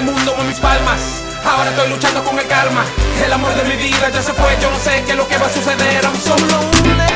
el mundo en mis palmas. Ahora estoy luchando con el karma. El amor de mi vida ya se fue. Yo no sé qué es lo que va a suceder. I'm so lonely.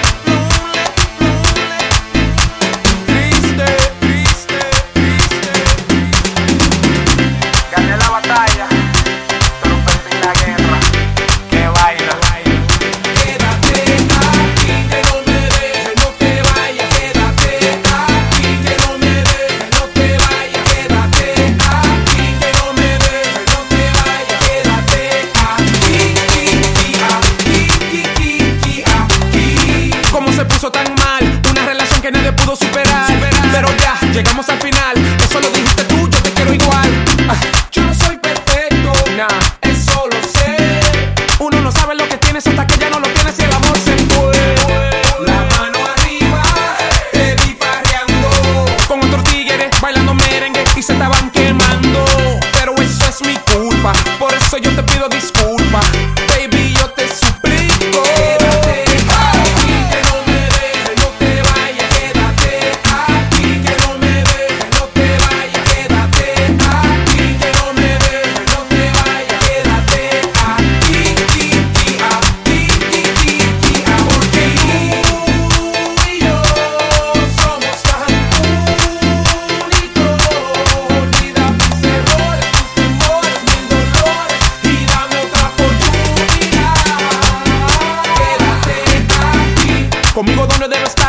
Tan mal, una relación que nadie pudo superar. Pero ya, llegamos al final. Eso lo dijiste tú, yo te quiero igual. Yo no soy perfecto, nah, eso lo sé. Uno no sabe lo que tienes hasta que ya no lo tienes y el amor se fue. La mano arriba, te vi farreando con otros tigres bailando merengue y se estaban quemando. Pero eso es mi culpa, por eso yo te pido disculpas. Baby, yo te suplico. Conmigo donde debo estar.